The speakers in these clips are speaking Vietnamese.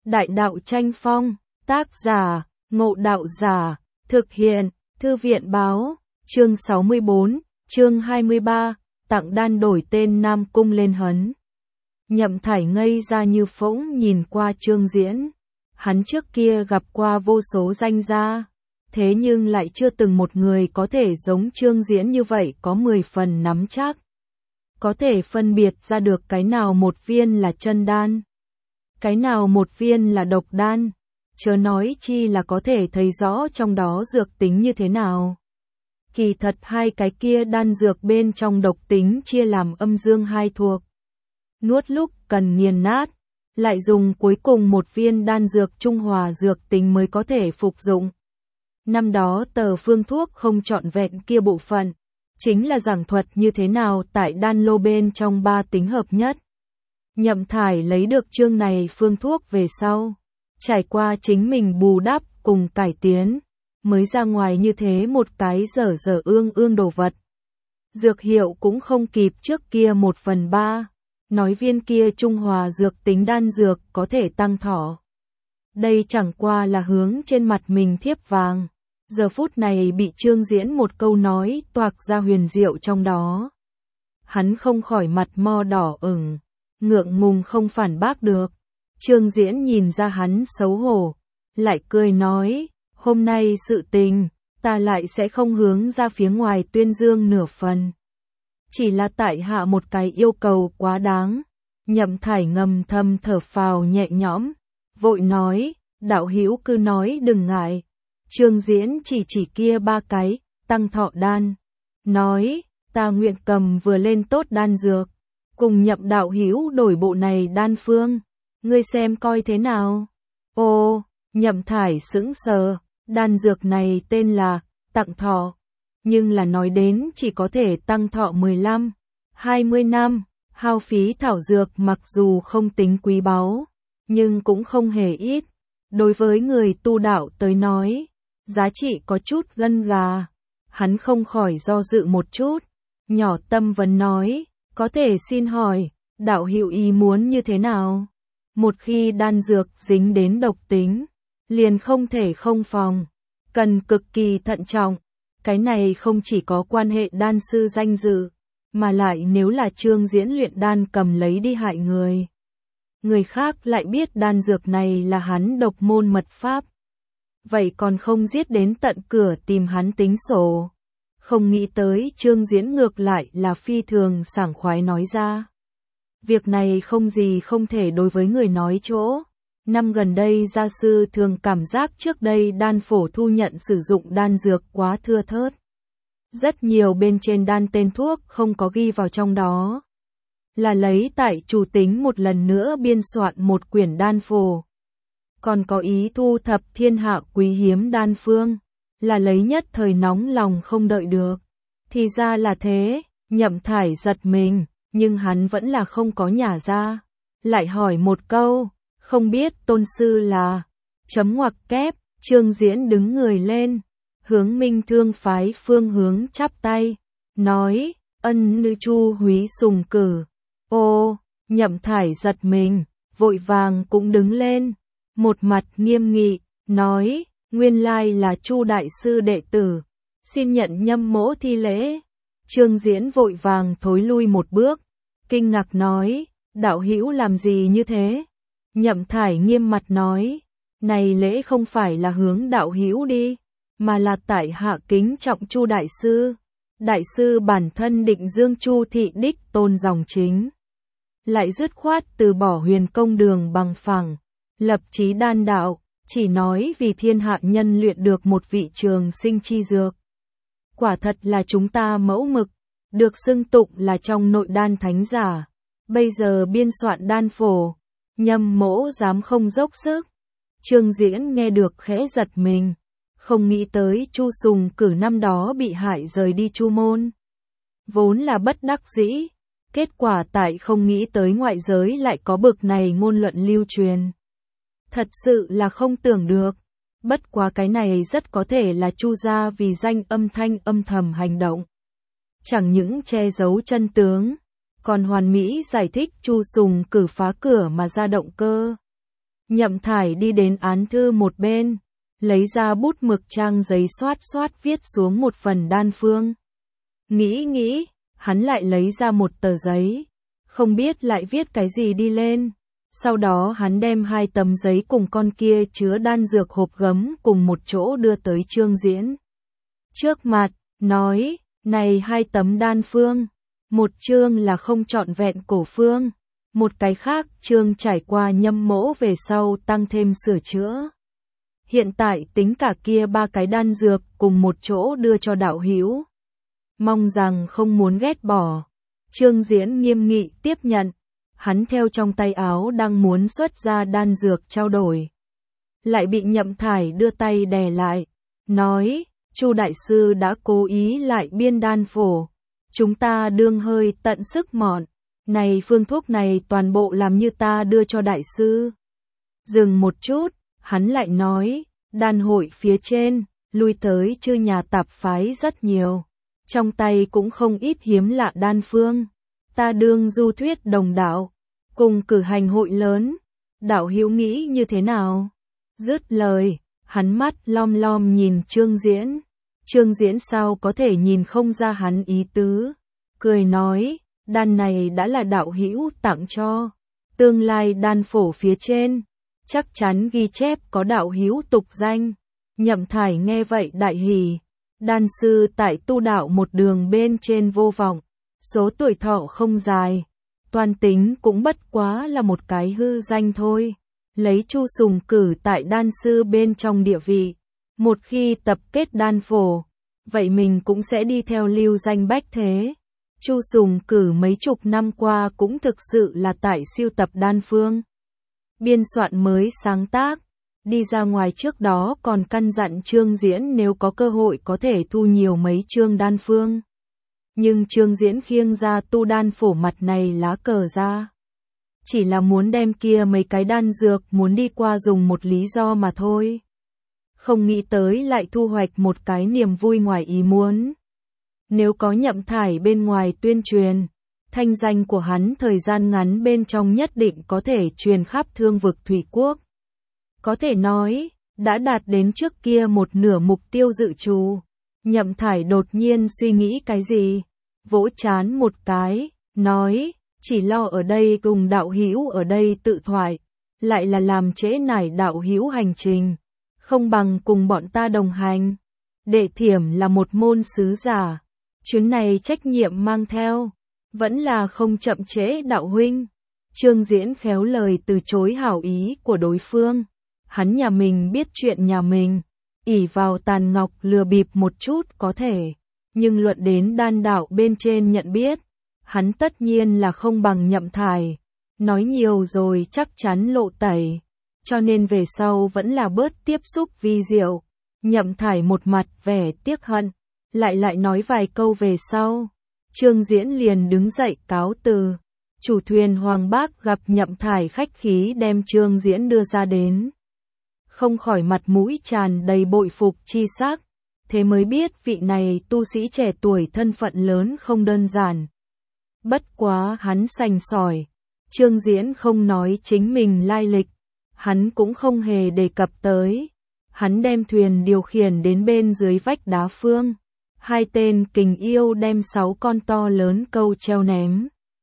Đại đạo tranh phong, tác giả, Ngộ Đạo Giả, thực hiện, Thư viện báo, chương 64, chương 23, tặng đan đổi tên Nam Cung lên hấn. Nhậm Thải ngây ra như phỗng nhìn qua Trương Diễn. Hắn trước kia gặp qua vô số danh gia, thế nhưng lại chưa từng một người có thể giống Trương Diễn như vậy có 10 phần nắm chắc. Có thể phân biệt ra được cái nào một viên là chân đan, cái nào một viên là độc đan, chớ nói chi là có thể thấy rõ trong đó dược tính như thế nào. Kỳ thật hai cái kia đan dược bên trong độc tính chia làm âm dương hai thuộc. Nuốt lúc cần nghiền nát, lại dùng cuối cùng một viên đan dược trung hòa dược tính mới có thể phục dụng. Năm đó tờ phương thuốc không trọn vẹn kia bộ phận, chính là giảng thuật như thế nào tại đan lô bên trong ba tính hợp nhất. Nhậm Thải lấy được chương này phương thuốc về sau, trải qua chính mình bù đắp cùng cải tiến, mới ra ngoài như thế một cái dở dở ương ương đồ vật. Dược hiệu cũng không kịp trước kia 1/3, nói viên kia trung hòa dược tính đan dược có thể tăng thọ. Đây chẳng qua là hướng trên mặt mình thiếp vàng, giờ phút này bị Trương Diễn một câu nói toạc ra huyền diệu trong đó. Hắn không khỏi mặt mo đỏ ửng, ngượng ngùng không phản bác được. Trương Diễn nhìn ra hắn xấu hổ, lại cười nói, hôm nay sự tình, ta lại sẽ không hướng ra phía ngoài tuyên dương nửa phần. Chỉ là tại hạ một cái yêu cầu quá đáng. Nhậm Thải ngầm thầm thở phào nhẹ nhõm, vội nói, đạo hữu cứ nói đừng ngại. Trương Diễn chỉ kia ba cái, tăng thọ đan, nói, ta nguyện cầm vừa lên tốt đan dược, cùng Nhậm đạo hữu đổi bộ này đan phương, ngươi xem coi thế nào. Ô, Nhậm Thải sững sờ, đan dược này tên là tặng thọ, nhưng là nói đến chỉ có thể tăng thọ 15, 20 năm, hao phí thảo dược mặc dù không tính quý báu, nhưng cũng không hề ít. Đối với người tu đạo tới nói, giá trị có chút gân gà. Hắn không khỏi do dự một chút, nhỏ tâm vấn nói, có thể xin hỏi, đạo hữu ý muốn như thế nào? Một khi đan dược dính đến độc tính, liền không thể không phòng, cần cực kỳ thận trọng. Cái này không chỉ có quan hệ đan sư danh dự, mà lại nếu là Trương Diễn luyện đan cầm lấy đi hại người. Người khác lại biết đan dược này là hắn độc môn mật pháp. Vậy còn không giết đến tận cửa tìm hắn tính sổ. Không nghĩ tới Trương Diễn ngược lại là phi thường sảng khoái nói ra. Việc này không gì không thể đối với người nói chỗ. Năm gần đây gia sư thường cảm giác trước đây đan phổ thu nhận sử dụng đan dược quá thưa thớt. Rất nhiều bên trên đan tên thuốc không có ghi vào trong đó. Là lấy tại chủ tính một lần nữa biên soạn một quyển đan phổ. Còn có ý thu thập thiên hạ quý hiếm đan phương, là lấy nhất thời nóng lòng không đợi được. Thì ra là thế, Nhậm Thải giật mình, nhưng hắn vẫn là không có nhả ra. Lại hỏi một câu, không biết tôn sư là, chấm ngoặc kép. Trương Diễn đứng người lên, hướng Minh Thương phái phương hướng chắp tay, nói, ân nữ chu húy sùng cử. Ô, Nhậm Thải giật mình, vội vàng cũng đứng lên, một mặt nghiêm nghị, nói, nguyên lai là Chu đại sư đệ tử, xin nhận nhâm mỗ thi lễ. Trương Diễn vội vàng thối lui một bước, kinh ngạc nói, đạo hữu làm gì như thế? Nhậm Thải nghiêm mặt nói, này lễ không phải là hướng đạo hữu đi, mà là tại hạ kính trọng Chu đại sư. Đại sư bản thân định dương Chu thị đích tôn dòng chính, lại dứt khoát từ bỏ huyền công đường bằng phẳng, lập chí đan đạo, chỉ nói vì thiên hạ nhân luyện được một vị trường sinh chi dược. Quả thật là chúng ta mẫu mực, được xưng tụng là trong nội đan thánh giả. Bây giờ biên soạn đan phổ, nhâm mỗ dám không dốc sức. Trương Diễn nghe được khẽ giật mình, không nghĩ tới Chu Sùng Cử năm đó bị hại rời đi Chu môn. Vốn là bất đắc dĩ, kết quả tại không nghĩ tới ngoại giới lại có bực này ngôn luận lưu truyền. Thật sự là không tưởng được, bất quá cái này rất có thể là Chu gia vì danh âm thanh âm thầm hành động. Chẳng những che giấu chân tướng, còn hoàn mỹ giải thích Chu Sùng Cử phá cửa mà ra động cơ. Nhậm Thải đi đến án thư một bên, lấy ra bút mực trang giấy xoát xoát viết xuống một phần đan phương. Nghĩ, hắn lại lấy ra một tờ giấy, không biết lại viết cái gì đi lên. Sau đó hắn đem 2 tấm giấy cùng con kia chứa đan dược hộp gấm cùng một chỗ đưa tới Trương Diễn trước mặt, nói, này 2 tấm đan phương, một chương là không trọn vẹn cổ phương, một cái khác chương trải qua nhâm mỗ về sau tăng thêm sửa chữa. Hiện tại tính cả kia 3 cái đan dược cùng một chỗ đưa cho đạo hữu. Mong rằng không muốn ghét bỏ. Trương Diễn nghiêm nghị tiếp nhận. Hắn theo trong tay áo đang muốn xuất ra đan dược trao đổi. Lại bị Nhậm Thải đưa tay đè lại. Nói, Chu đại sư đã cố ý lại biên đan phổ. Chúng ta đương hơi tận sức mọn. Này phương thuốc này toàn bộ làm như ta đưa cho đại sư. Dừng một chút, hắn lại nói, đan hội phía trên, lui tới chư nhà tạp phái rất nhiều. Trong tay cũng không ít hiếm lạ đan phương. Ta đương du thuyết đồng đạo, cùng cử hành hội lớn. Đạo hữu nghĩ như thế nào? Dứt lời, hắn mắt lom lom nhìn Trương Diễn. Trương Diễn sao có thể nhìn không ra hắn ý tứ. Cười nói, đan này đã là đạo hữu tặng cho. Tương lai đan phổ phía trên, chắc chắn ghi chép có đạo hữu tục danh. Nhậm Thải nghe vậy đại hỉ. Đan sư tại tu đạo một đường bên trên vô vọng, số tuổi thọ không dài, toan tính cũng bất quá là một cái hư danh thôi. Lấy Chu Sùng Cử tại đan sư bên trong địa vị, một khi tập kết đan phổ, vậy mình cũng sẽ đi theo lưu danh bách thế. Chu Sùng Cử mấy chục năm qua cũng thực sự là tại siêu tập đan phương, biên soạn mới sáng tác. Đi ra ngoài trước đó còn căn dặn Trương Diễn nếu có cơ hội có thể thu nhiều mấy chương đan phương. Nhưng Trương Diễn khiêng ra tu đan phổ mặt này lá cờ ra. Chỉ là muốn đem kia mấy cái đan dược muốn đi qua dùng một lý do mà thôi. Không nghĩ tới lại thu hoạch một cái niềm vui ngoài ý muốn. Nếu có Nhậm Thải bên ngoài tuyên truyền, thanh danh của hắn thời gian ngắn bên trong nhất định có thể truyền khắp thương vực thủy quốc. Có thể nói, đã đạt đến trước kia một nửa mục tiêu dự trù. Nhậm Thải đột nhiên suy nghĩ cái gì, vỗ chán một cái, nói, chỉ lo ở đây cùng đạo hữu ở đây tự thoại, lại là làm trễ nải đạo hữu hành trình, không bằng cùng bọn ta đồng hành. Đệ Thiểm là một môn sứ giả, chuyến này trách nhiệm mang theo, vẫn là không chậm trễ đạo huynh. Trương Diễn khéo lời từ chối hảo ý của đối phương. Hắn nhà mình biết chuyện nhà mình, ỷ vào tàn ngọc lừa bịp một chút có thể, nhưng luận đến đan đạo bên trên nhận biết, hắn tất nhiên là không bằng Nhậm Thải, nói nhiều rồi chắc chắn lộ tẩy, cho nên về sau vẫn là bớt tiếp xúc vi diệu. Nhậm Thải một mặt vẻ tiếc hận, lại nói vài câu về sau, Trương Diễn liền đứng dậy cáo từ. Chủ thuyền Hoàng Bác gặp Nhậm Thải khách khí đem Trương Diễn đưa ra đến, không khỏi mặt mũi tràn đầy bội phục chi sắc, thế mới biết vị này tu sĩ trẻ tuổi thân phận lớn không đơn giản. Bất quá hắn sành sỏi, Trương Diễn không nói chính mình lai lịch, hắn cũng không hề đề cập tới. Hắn đem thuyền điều khiển đến bên dưới vách đá phương, 2 tên kình yêu đem 6 con to lớn câu treo ném.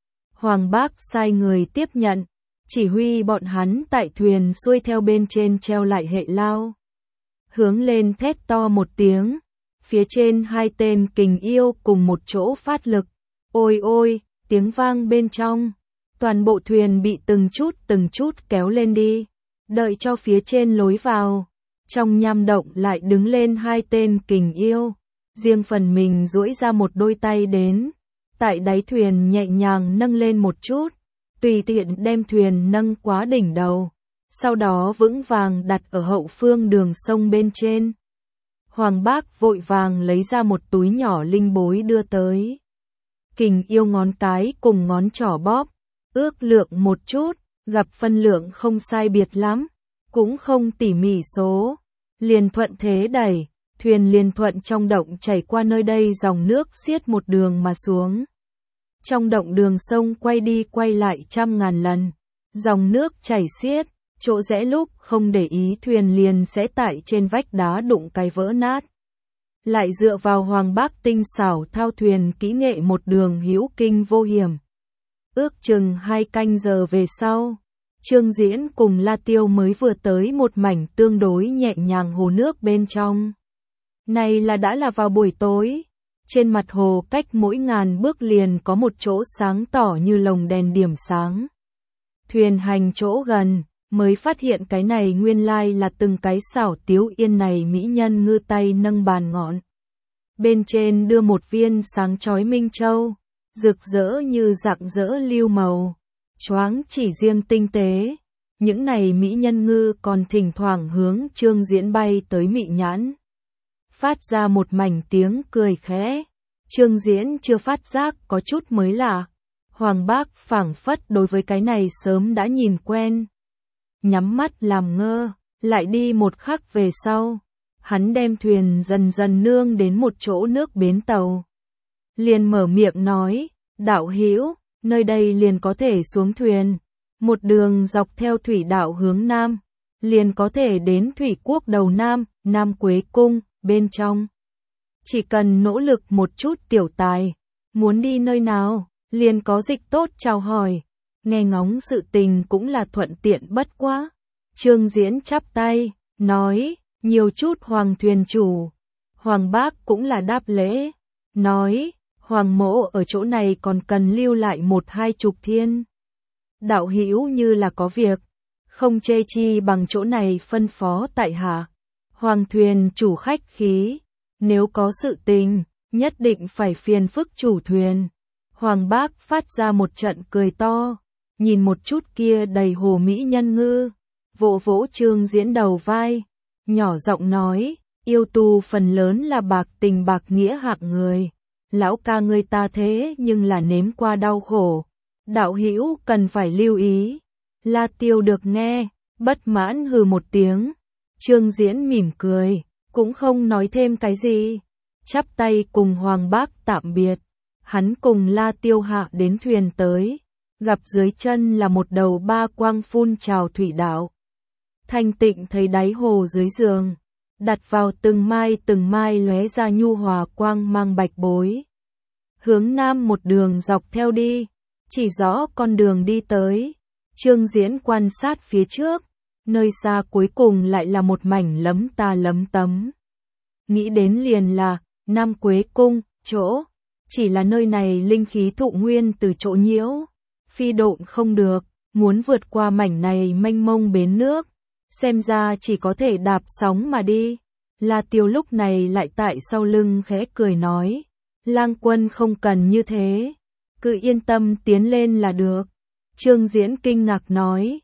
Hoàng Bác sai người tiếp nhận, chỉ huy bọn hắn tại thuyền xuôi theo bên trên treo lại hệ lao. Hướng lên thét to một tiếng, phía trên 2 tên kình yêu cùng một chỗ phát lực. Ôi ôi, tiếng vang bên trong, toàn bộ thuyền bị từng chút kéo lên đi, đợi cho phía trên lối vào. Trong nham động lại đứng lên 2 tên kình yêu, riêng phần mình duỗi ra một đôi tay đến, tại đáy thuyền nhẹ nhàng nâng lên một chút, tùy tiện đem thuyền nâng quá đỉnh đầu, sau đó vững vàng đặt ở hậu phương đường sông bên trên. Hoàng Bác vội vàng lấy ra một túi nhỏ linh bối đưa tới. Kình yêu ngón cái cùng ngón trỏ bóp, ước lượng một chút, gặp phân lượng không sai biệt lắm, cũng không tỉ mỉ số, liền thuận thế đẩy, thuyền liền thuận trong động chảy qua nơi đây, dòng nước xiết một đường mà xuống. Trong động đường sông quay đi quay lại trăm ngàn lần, dòng nước chảy xiết, chỗ rẽ lúc không để ý thuyền liền sẽ tại trên vách đá đụng cái vỡ nát. Lại dựa vào Hoàng Bác tinh xảo thao thuyền kỹ nghệ một đường hữu kinh vô hiểm. Ước chừng 2 canh giờ về sau, Trương Diễn cùng La Tiêu mới vừa tới một mảnh tương đối nhẹ nhàng hồ nước bên trong. Này đã là vào buổi tối, trên mặt hồ cách mỗi ngàn bước liền có một chỗ sáng tỏ như lồng đèn điểm sáng. Thuyền hành chỗ gần, mới phát hiện cái này nguyên lai là từng cái xảo tiếu yên này mỹ nhân ngư tay nâng bàn ngọn. Bên trên đưa một viên sáng chói minh châu, rực rỡ như rạng rỡ lưu màu, choáng chỉ riêng tinh tế. Những này mỹ nhân ngư còn thỉnh thoảng hướng Trương Diễn bay tới mị nhãn. Phát ra một mảnh tiếng cười khẽ. Trương Diễn chưa phát giác có chút mới lạ. Hoàng Bác phảng phất đối với cái này sớm đã nhìn quen. Nhắm mắt làm ngơ, lại đi một khắc về sau. Hắn đem thuyền dần dần nương đến một chỗ nước bến tàu. Liền mở miệng nói, đạo hữu, nơi đây liền có thể xuống thuyền. Một đường dọc theo thủy đạo hướng Nam, liền có thể đến thủy quốc đầu Nam, Nam Quế Cung, bên trong. Chỉ cần nỗ lực một chút tiểu tài, muốn đi nơi nào, liền có dịch tốt chào hỏi. Nghe ngóng sự tình cũng là thuận tiện bất quá. Trương Diễn chắp tay, nói, nhiều chút Hoàng thuyền chủ. Hoàng Bác cũng là đáp lễ, nói, Hoàng mỗ ở chỗ này còn cần lưu lại 1-20 thiên. Đạo hữu như là có việc, không chê chi bằng chỗ này phân phó tại hạ. Hoàng thuyền chủ khách khí, nếu có sự tình, nhất định phải phiền phức chủ thuyền. Hoàng Bác phát ra một trận cười to, nhìn một chút kia đầy hồ mỹ nhân ngư, vỗ vỗ Trương Diễn đầu vai, nhỏ giọng nói, yêu tu phần lớn là bạc tình bạc nghĩa hạng người. Lão ca người ta thế nhưng là nếm qua đau khổ. Đạo hữu cần phải lưu ý. La Tiêu được nghe, bất mãn hừ một tiếng. Trương Diễn mỉm cười, cũng không nói thêm cái gì. Chắp tay cùng Hoàng Bác tạm biệt. Hắn cùng La Tiêu hạ đến thuyền tới. Gặp dưới chân là một đầu ba quang phun trào thủy đạo. Thanh tịnh thấy đáy hồ dưới giường. Đặt vào từng mai lóe ra nhu hòa quang mang bạch bối. Hướng Nam một đường dọc theo đi, chỉ rõ con đường đi tới. Trương Diễn quan sát phía trước, nơi xa cuối cùng lại là một mảnh lấm ta lấm tấm. Nghĩ đến liền là Nam Quế Cung, chỗ, chỉ là nơi này linh khí thụ nguyên từ chỗ nhiễu, phi độn không được, muốn vượt qua mảnh này mênh mông bến nước, xem ra chỉ có thể đạp sóng mà đi. La Tiêu lúc này lại tại sau lưng khẽ cười nói, Lang quân không cần như thế, cứ yên tâm tiến lên là được. Trương Diễn kinh ngạc nói,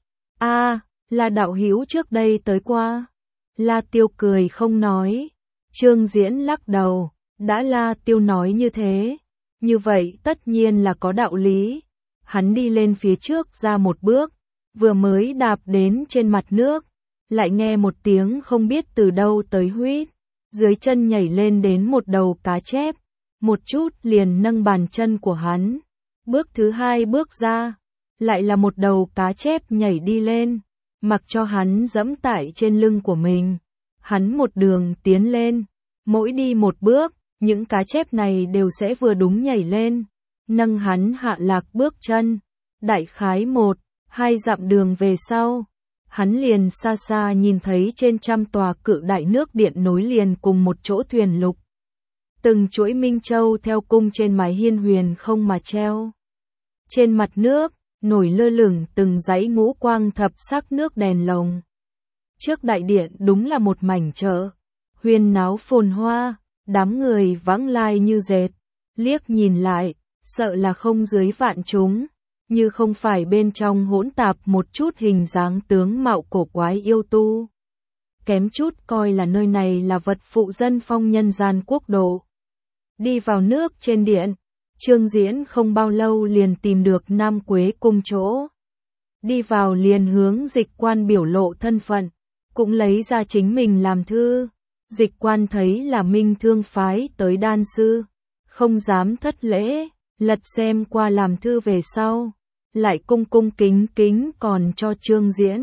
là đạo hữu trước đây tới qua. La Tiêu cười không nói. Trương Diễn lắc đầu, đã La Tiêu nói như thế, như vậy tất nhiên là có đạo lý. Hắn đi lên phía trước ra một bước, vừa mới đạp đến trên mặt nước, lại nghe một tiếng không biết từ đâu tới huýt, dưới chân nhảy lên đến một đầu cá chép, một chút liền nâng bàn chân của hắn. Bước thứ hai bước ra, lại là một đầu cá chép nhảy đi lên, mặc cho hắn dẫm tại trên lưng của mình. Hắn một đường tiến lên, mỗi đi một bước, những cá chép này đều sẽ vừa đúng nhảy lên, nâng hắn hạ lạc bước chân. Đại khái 1-2 dặm đường về sau, hắn liền xa xa nhìn thấy trên trăm tòa cự đại nước điện nối liền cùng một chỗ thuyền lục. Từng chuỗi minh châu theo cung trên mái hiên huyền không mà treo. Trên mặt nước, nổi lơ lửng từng dãy ngũ quang thập sắc nước đèn lồng. Trước đại điện đúng là một mảnh chợ, huyên náo phồn hoa, đám người vãng lai như dệt. Liếc nhìn lại, sợ là không dưới vạn chúng, như không phải bên trong hỗn tạp một chút hình dáng tướng mạo cổ quái yêu tu. Kém chút coi là nơi này là vật phụ dân phong nhân gian quốc độ. Đi vào nước trên điện, Trương Diễn không bao lâu liền tìm được Nam Quế Cung chỗ. Đi vào liền hướng dịch quan biểu lộ thân phận, cũng lấy ra chính mình làm thư. Dịch quan thấy là Minh Thương phái tới đan sư, không dám thất lễ, lật xem qua làm thư về sau, lại cung cung kính kính còn cho Trương Diễn.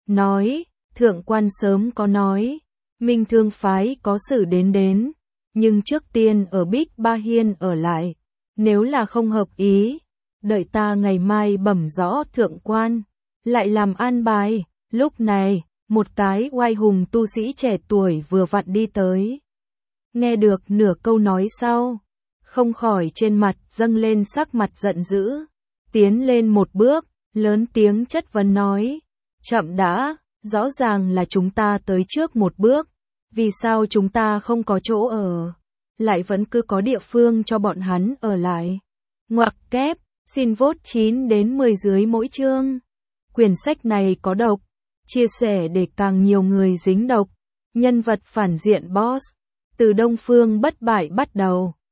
nói, thượng quan sớm có nói, Minh Thương phái có sự đến, nhưng trước tiên ở Bích Ba Hiên ở lại, nếu là không hợp ý, đợi ta ngày mai bẩm rõ thượng quan, lại làm an bài. Lúc này, một cái oai hùng tu sĩ trẻ tuổi vừa vặn đi tới. Nghe được nửa câu nói sau, không khỏi trên mặt dâng lên sắc mặt giận dữ, tiến lên một bước, lớn tiếng chất vấn nói, chậm đã, rõ ràng là chúng ta tới trước một bước, vì sao chúng ta không có chỗ ở, lại vẫn cứ có địa phương cho bọn hắn ở lại. Ngoặc kép, xin vote 9 đến 10 dưới mỗi chương. Quyển sách này có độc, chia sẻ để càng nhiều người dính độc. Nhân vật phản diện boss, từ Đông Phương Bất Bại bắt đầu.